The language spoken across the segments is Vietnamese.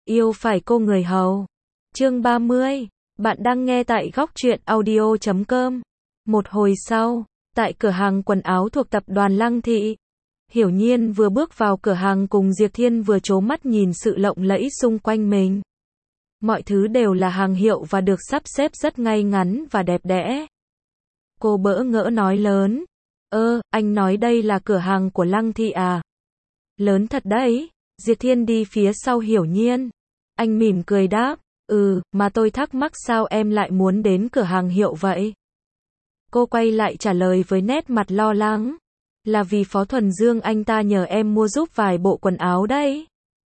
Yêu phải cô người hầu. Chương 30. Bạn đang nghe tại góc truyện audio.com. Một hồi sau, tại cửa hàng quần áo thuộc tập đoàn Lăng Thị, Hiểu Nhiên vừa bước vào cửa hàng cùng Diệp Thiên vừa trố mắt nhìn sự lộng lẫy xung quanh mình. Mọi thứ đều là hàng hiệu và được sắp xếp rất ngay ngắn và đẹp đẽ. Cô bỡ ngỡ nói lớn. Anh nói đây là cửa hàng của Lăng Thị à? Lớn thật đấy. Diệp Thiên đi phía sau Hiểu Nhiên. Anh mỉm cười đáp. Mà tôi thắc mắc sao em lại muốn đến cửa hàng hiệu vậy? Cô quay lại trả lời với nét mặt lo lắng. Là vì Phó Thuần Dương anh ta nhờ em mua giúp vài bộ quần áo đấy.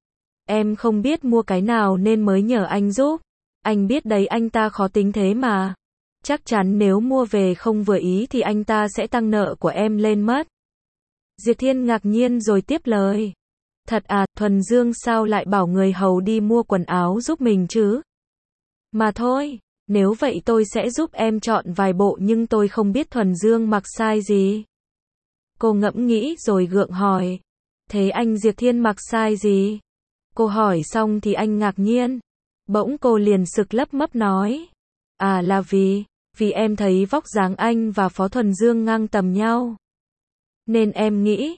Em không biết mua cái nào nên mới nhờ anh giúp. Anh biết đấy anh ta khó tính thế mà. Chắc chắn nếu mua về không vừa ý thì anh ta sẽ tăng nợ của em lên mất. Diệp Thiên ngạc nhiên rồi tiếp lời. Thật à, Thuần Dương sao lại bảo người hầu đi mua quần áo giúp mình chứ? Mà thôi, nếu vậy tôi sẽ giúp em chọn vài bộ nhưng tôi không biết Thuần Dương mặc size gì. Cô ngẫm nghĩ rồi gượng hỏi. Thế anh Diệp Thiên mặc size gì? Cô hỏi xong thì anh ngạc nhiên. Bỗng cô liền sực lấp mấp nói. À là vì em thấy vóc dáng anh và Phó Thuần Dương ngang tầm nhau. Nên em nghĩ,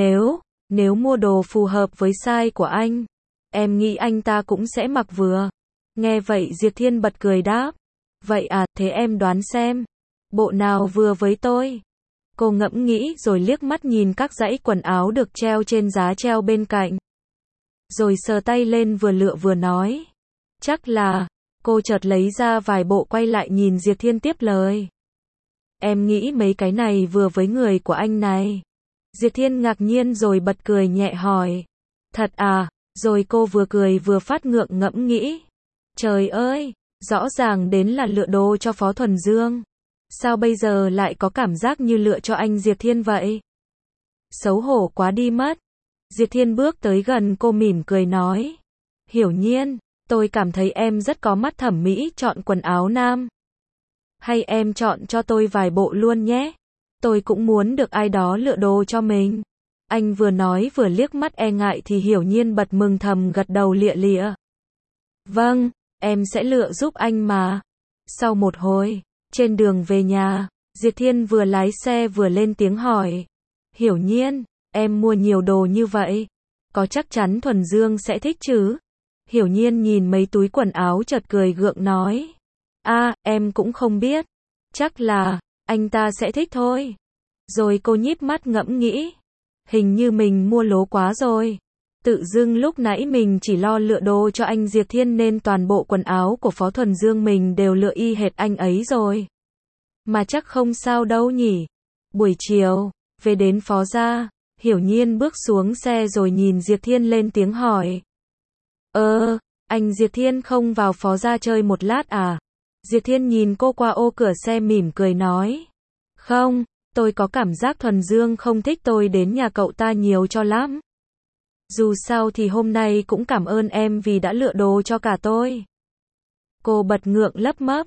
nếu mua đồ phù hợp với size của anh, em nghĩ anh ta cũng sẽ mặc vừa. Nghe vậy Diệp Thiên bật cười đáp. Vậy à, thế em đoán xem, bộ nào vừa với tôi? Cô ngẫm nghĩ rồi liếc mắt nhìn các dãy quần áo được treo trên giá treo bên cạnh. Rồi sờ tay lên vừa lựa vừa nói. Chắc là, cô chợt lấy ra vài bộ quay lại nhìn Diệp Thiên tiếp lời. Em nghĩ mấy cái này vừa với người của anh này. Diệp Thiên ngạc nhiên rồi bật cười nhẹ hỏi. Thật à, rồi cô vừa cười vừa phát ngượng ngẫm nghĩ. Trời ơi, rõ ràng đến là lựa đồ cho Phó Thuần Dương. Sao bây giờ lại có cảm giác như lựa cho anh Diệp Thiên vậy? Xấu hổ quá đi mất. Diệp Thiên bước tới gần cô mỉm cười nói. Hiểu Nhiên, tôi cảm thấy em rất có mắt thẩm mỹ chọn quần áo nam. Hay em chọn cho tôi vài bộ luôn nhé. Tôi cũng muốn được ai đó lựa đồ cho mình. Anh vừa nói vừa liếc mắt e ngại thì Hiểu Nhiên bật mừng thầm gật đầu lịa lịa. Vâng, em sẽ lựa giúp anh mà. Sau một hồi, trên đường về nhà, Diệp Thiên vừa lái xe vừa lên tiếng hỏi. Hiểu Nhiên, em mua nhiều đồ như vậy, có chắc chắn Thuần Dương sẽ thích chứ? Hiểu Nhiên nhìn mấy túi quần áo chợt cười gượng nói. Em cũng không biết. Chắc là, anh ta sẽ thích thôi. Rồi cô nhíp mắt ngẫm nghĩ. Hình như mình mua lố quá rồi. Tự dưng lúc nãy mình chỉ lo lựa đồ cho anh Diệp Thiên nên toàn bộ quần áo của Phó Thuần Dương mình đều lựa y hệt anh ấy rồi. Mà chắc không sao đâu nhỉ. Buổi chiều, về đến Phó gia, Hiểu Nhiên bước xuống xe rồi nhìn Diệp Thiên lên tiếng hỏi. Anh Diệp Thiên không vào Phó gia chơi một lát à? Diệp Thiên nhìn cô qua ô cửa xe mỉm cười nói. Không, tôi có cảm giác Thuần Dương không thích tôi đến nhà cậu ta nhiều cho lắm. Dù sao thì hôm nay cũng cảm ơn em vì đã lựa đồ cho cả tôi. Cô bật ngượng lấp mấp.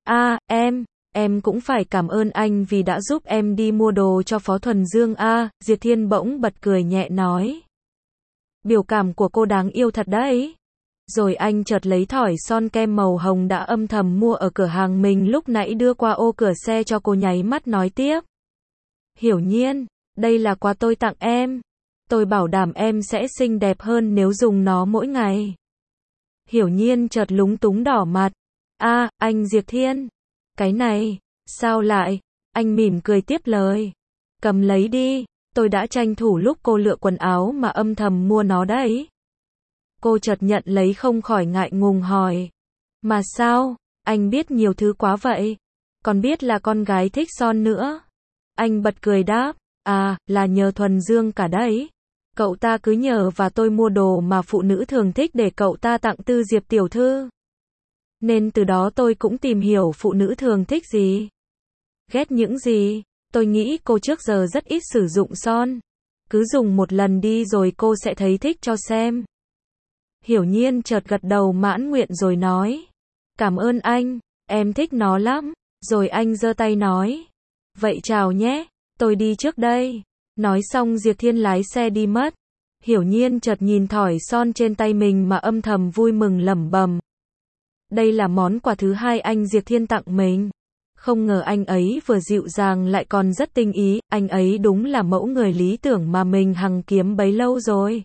Em cũng phải cảm ơn anh vì đã giúp em đi mua đồ cho Phó Thuần Dương Diệp Thiên bỗng bật cười nhẹ nói. Biểu cảm của cô đáng yêu thật đấy. Rồi anh chợt lấy thỏi son kem màu hồng đã âm thầm mua ở cửa hàng mình lúc nãy đưa qua ô cửa xe cho cô nháy mắt nói tiếp. Hiểu Nhiên, đây là quà tôi tặng em. Tôi bảo đảm em sẽ xinh đẹp hơn nếu dùng nó mỗi ngày. Hiểu Nhiên chợt lúng túng đỏ mặt. Anh Diệp Thiên. Cái này, sao lại? Anh mỉm cười tiếp lời. Cầm lấy đi, tôi đã tranh thủ lúc cô lựa quần áo mà âm thầm mua nó đấy. Cô chợt nhận lấy không khỏi ngại ngùng hỏi. Mà sao, anh biết nhiều thứ quá vậy? Còn biết là con gái thích son nữa. Anh bật cười đáp. Là nhờ Thuần Dương cả đấy. Cậu ta cứ nhờ và tôi mua đồ mà phụ nữ thường thích để cậu ta tặng tư Diệp tiểu thư. Nên từ đó tôi cũng tìm hiểu phụ nữ thường thích gì. Ghét những gì. Tôi nghĩ cô trước giờ rất ít sử dụng son. Cứ dùng một lần đi rồi cô sẽ thấy thích cho xem. Hiểu Nhiên chợt gật đầu mãn nguyện rồi nói. Cảm ơn anh, em thích nó lắm. Rồi anh giơ tay nói. Vậy chào nhé, tôi đi trước đây. Nói xong Diệp Thiên lái xe đi mất. Hiểu Nhiên chợt nhìn thỏi son trên tay mình mà âm thầm vui mừng lẩm bẩm. Đây là món quà thứ hai anh Diệp Thiên tặng mình. Không ngờ anh ấy vừa dịu dàng lại còn rất tinh ý, anh ấy đúng là mẫu người lý tưởng mà mình hằng kiếm bấy lâu rồi.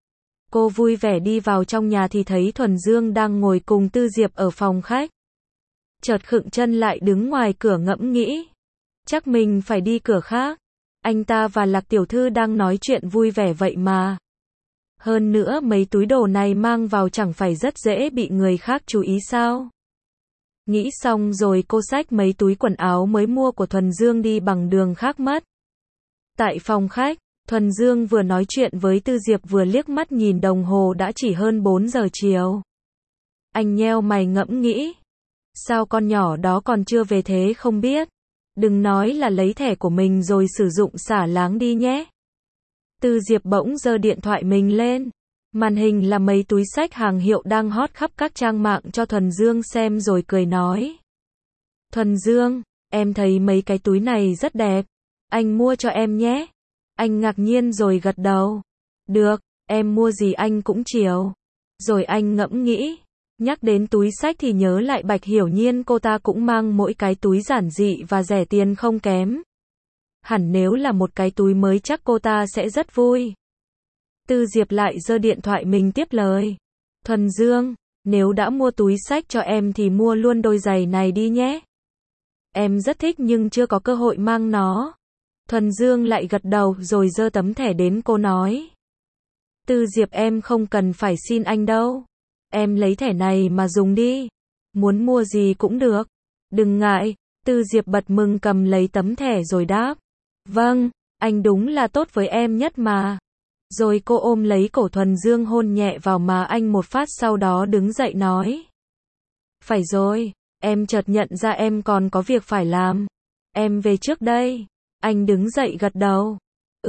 Cô vui vẻ đi vào trong nhà thì thấy Thuần Dương đang ngồi cùng Tư Diệp ở phòng khách. Chợt khựng chân lại đứng ngoài cửa ngẫm nghĩ. Chắc mình phải đi cửa khác. Anh ta và Lạc tiểu thư đang nói chuyện vui vẻ vậy mà. Hơn nữa mấy túi đồ này mang vào chẳng phải rất dễ bị người khác chú ý sao? Nghĩ xong rồi cô xách mấy túi quần áo mới mua của Thuần Dương đi bằng đường khác mất. Tại phòng khách, Thuần Dương vừa nói chuyện với Tư Diệp vừa liếc mắt nhìn đồng hồ đã chỉ hơn 4 giờ chiều. Anh nheo mày ngẫm nghĩ. Sao con nhỏ đó còn chưa về thế không biết? Đừng nói là lấy thẻ của mình rồi sử dụng xả láng đi nhé. Tư Diệp bỗng giơ điện thoại mình lên. Màn hình là mấy túi xách hàng hiệu đang hot khắp các trang mạng cho Thuần Dương xem rồi cười nói. Thuần Dương, em thấy mấy cái túi này rất đẹp. Anh mua cho em nhé. Anh ngạc nhiên rồi gật đầu. Được, em mua gì anh cũng chiều. Rồi anh ngẫm nghĩ. Nhắc đến túi xách thì nhớ lại Bạch Hiểu Nhiên, cô ta cũng mang mỗi cái túi giản dị và rẻ tiền không kém. Hẳn nếu là một cái túi mới chắc cô ta sẽ rất vui. Tư Diệp lại giơ điện thoại mình tiếp lời. Thuần Dương, nếu đã mua túi xách cho em thì mua luôn đôi giày này đi nhé. Em rất thích nhưng chưa có cơ hội mang nó. Thuần Dương lại gật đầu rồi giơ tấm thẻ đến cô nói. Tư Diệp em không cần phải xin anh đâu. Em lấy thẻ này mà dùng đi. Muốn mua gì cũng được. Đừng ngại. Tư Diệp bật mừng cầm lấy tấm thẻ rồi đáp. Vâng, anh đúng là tốt với em nhất mà. Rồi cô ôm lấy cổ Thuần Dương hôn nhẹ vào má anh một phát sau đó đứng dậy nói. Phải rồi, em chợt nhận ra em còn có việc phải làm. Em về trước đây. Anh đứng dậy gật đầu.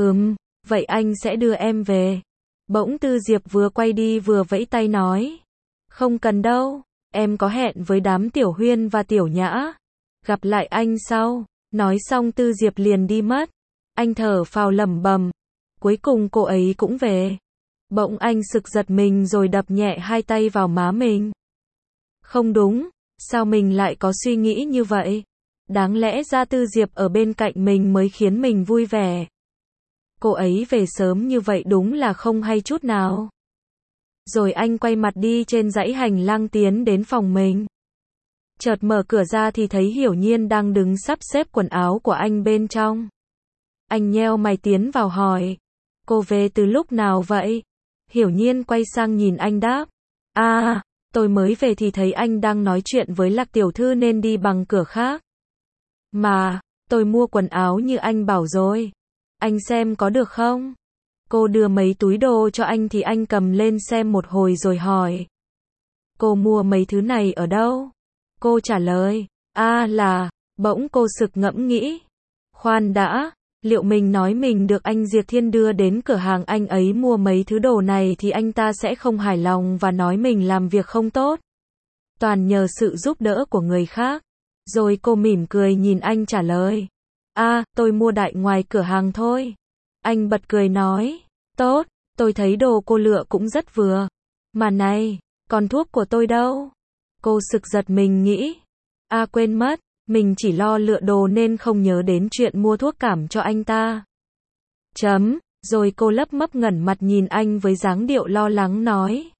Vậy anh sẽ đưa em về. Bỗng Tư Diệp vừa quay đi vừa vẫy tay nói. Không cần đâu, em có hẹn với đám Tiểu Huyên và Tiểu Nhã. Gặp lại anh sau. Nói xong Tư Diệp liền đi mất. Anh thở phào lẩm bẩm. Cuối cùng cô ấy cũng về. Bỗng anh sực giật mình rồi đập nhẹ hai tay vào má mình. Không đúng, sao mình lại có suy nghĩ như vậy? Đáng lẽ ra Tư Diệp ở bên cạnh mình mới khiến mình vui vẻ. Cô ấy về sớm như vậy đúng là không hay chút nào. Rồi anh quay mặt đi trên dãy hành lang tiến đến phòng mình. Chợt mở cửa ra thì thấy Hiểu Nhiên đang đứng sắp xếp quần áo của anh bên trong. Anh nheo mày tiến vào hỏi. Cô về từ lúc nào vậy? Hiểu Nhiên quay sang nhìn anh đáp. Tôi mới về thì thấy anh đang nói chuyện với Lạc tiểu thư nên đi bằng cửa khác. Mà, tôi mua quần áo như anh bảo rồi. Anh xem có được không? Cô đưa mấy túi đồ cho anh thì anh cầm lên xem một hồi rồi hỏi. Cô mua mấy thứ này ở đâu? Cô trả lời. Bỗng cô sực ngẫm nghĩ. Khoan đã, liệu mình nói mình được anh Diệp Thiên đưa đến cửa hàng anh ấy mua mấy thứ đồ này thì anh ta sẽ không hài lòng và nói mình làm việc không tốt. Toàn nhờ sự giúp đỡ của người khác. Rồi cô mỉm cười nhìn anh trả lời. Tôi mua đại ngoài cửa hàng thôi. Anh bật cười nói. Tốt, tôi thấy đồ cô lựa cũng rất vừa. Mà này, còn thuốc của tôi đâu? Cô sực giật mình nghĩ. Quên mất, mình chỉ lo lựa đồ nên không nhớ đến chuyện mua thuốc cảm cho anh ta. Rồi cô lấp mấp ngẩn mặt nhìn anh với dáng điệu lo lắng nói.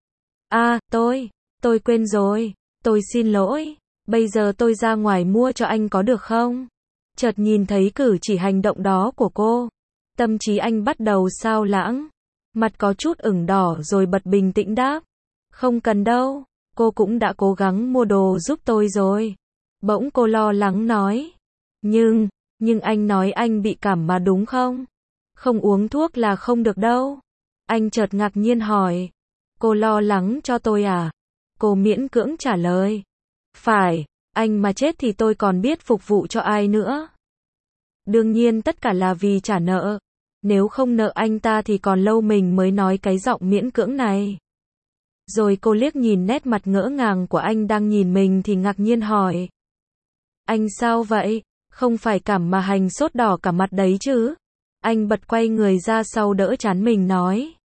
Tôi quên rồi, tôi xin lỗi. Bây giờ tôi ra ngoài mua cho anh có được không? Chợt nhìn thấy cử chỉ hành động đó của cô. Tâm trí anh bắt đầu xao lãng. Mặt có chút ửng đỏ rồi bật bình tĩnh đáp. Không cần đâu, cô cũng đã cố gắng mua đồ giúp tôi rồi. Bỗng cô lo lắng nói. Nhưng anh nói anh bị cảm mà đúng không? Không uống thuốc là không được đâu. Anh chợt ngạc nhiên hỏi. Cô lo lắng cho tôi à? Cô miễn cưỡng trả lời. Phải, anh mà chết thì tôi còn biết phục vụ cho ai nữa. Đương nhiên tất cả là vì trả nợ. Nếu không nợ anh ta thì còn lâu mình mới nói cái giọng miễn cưỡng này. Rồi cô liếc nhìn nét mặt ngỡ ngàng của anh đang nhìn mình thì ngạc nhiên hỏi. Anh sao vậy? Không phải cảm mà hành sốt đỏ cả mặt đấy chứ? Anh bật quay người ra sau đỡ trán mình nói.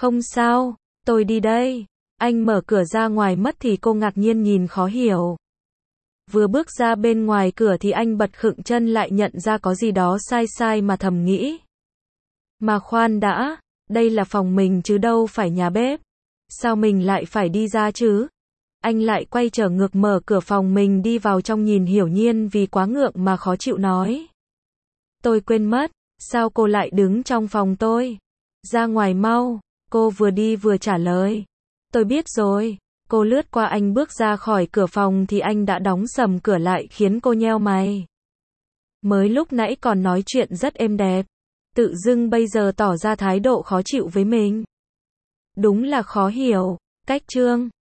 Không sao, tôi đi đây. Anh mở cửa ra ngoài mất thì cô ngạc nhiên nhìn khó hiểu. Vừa bước ra bên ngoài cửa thì anh bật khựng chân lại nhận ra có gì đó sai sai mà thầm nghĩ. Mà khoan đã, đây là phòng mình chứ đâu phải nhà bếp. Sao mình lại phải đi ra chứ? Anh lại quay trở ngược mở cửa phòng mình đi vào trong nhìn Hiểu Nhiên vì quá ngượng mà khó chịu nói. Tôi quên mất, sao cô lại đứng trong phòng tôi? Ra ngoài mau, cô vừa đi vừa trả lời. Tôi biết rồi. Cô lướt qua anh bước ra khỏi cửa phòng thì anh đã đóng sầm cửa lại khiến cô nheo mày. Mới lúc nãy còn nói chuyện rất êm đẹp. Tự dưng bây giờ tỏ ra thái độ khó chịu với mình. Đúng là khó hiểu. Cách chương